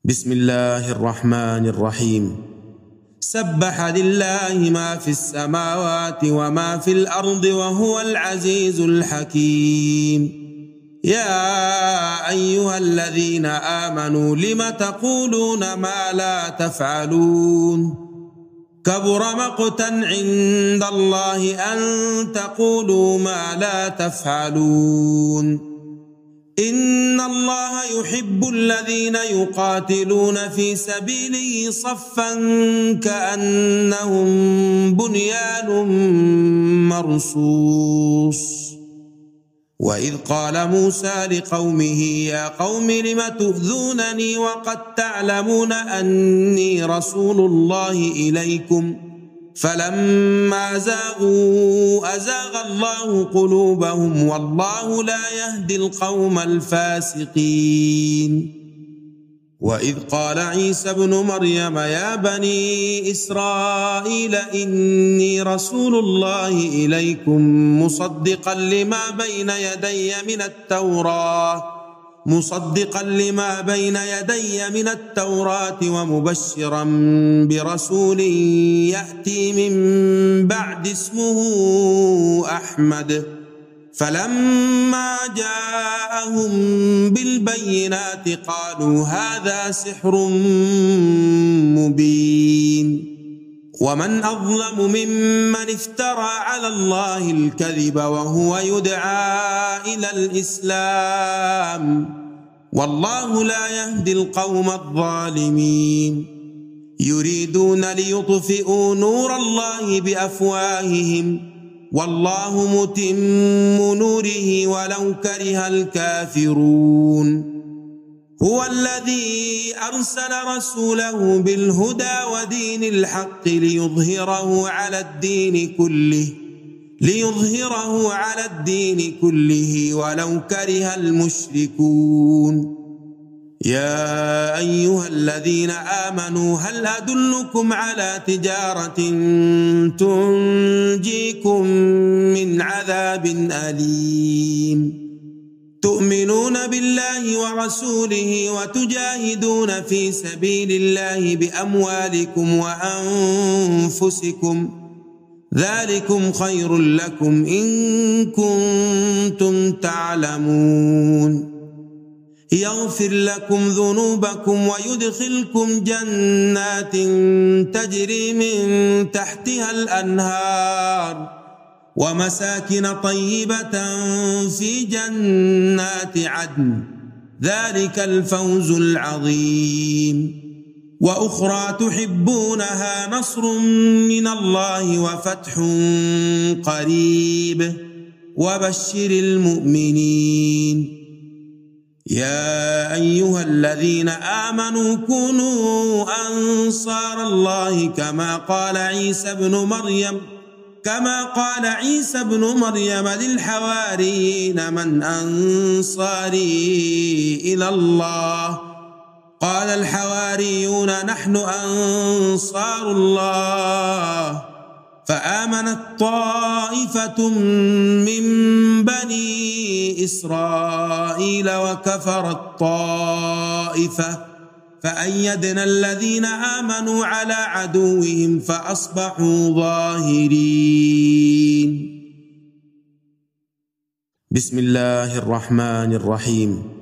بسم الله الرحمن الرحيم. سبح لله ما في السماوات وما في الأرض وهو العزيز الحكيم. يا أيها الذين آمنوا لم تقولون ما لا تفعلون؟ كبر مقتا عند الله أن تقولوا ما لا تفعلون. إن الله يحب الذين يقاتلون في سبيله صفا كأنهم بنيان مرصوص. وإذ قال موسى لقومه يا قوم لم تؤذونني وقد تعلمون أني رسول الله إليكم فلما زاغوا أزاغ الله قلوبهم والله لا يهدي القوم الفاسقين. وإذ قال عيسى ابن مريم يا بني إسرائيل إني رسول الله إليكم مصدقا لما بين يدي من التوراة ومبشرا برسول يأتي من بعد اسمه أحمد. فلما جاءهم بالبينات قالوا هذا سحر مبين. ومن أظلم ممن افترى على الله الكذب وهو يدعى إلى الإسلام والله لا يهدي القوم الظالمين. يريدون ليطفئوا نور الله بأفواههم والله متم نوره ولو كره الكافرون. هو الذي أرسل رسوله بالهدى ودين الحق ليظهره على الدين كله ولو كره المشركون. يا أيها الذين آمنوا هل أدلكم على تجارة تنجيكم من عذاب أليم؟ تؤمنون بالله ورسوله وتجاهدون في سبيل الله بأموالكم وأنفسكم ذلكم خير لكم إن كنتم تعلمون. يغفر لكم ذنوبكم ويدخلكم جنات تجري من تحتها الأنهار ومساكن طيبة في جنات عدن ذلك الفوز العظيم. وأخرى تحبونها نصر من الله وفتح قريب وبشر المؤمنين. يا أيها الذين آمنوا كونوا أنصار الله كما قال عيسى ابن مريم للحواريين من أنصاري إلى الله؟ قال الحواريون نحن أنصار الله. فآمنت طائفة من بني إسرائيل وكفرت طائفة فأيدنا الذين آمنوا على عدوهم فأصبحوا ظاهرين. بسم الله الرحمن الرحيم.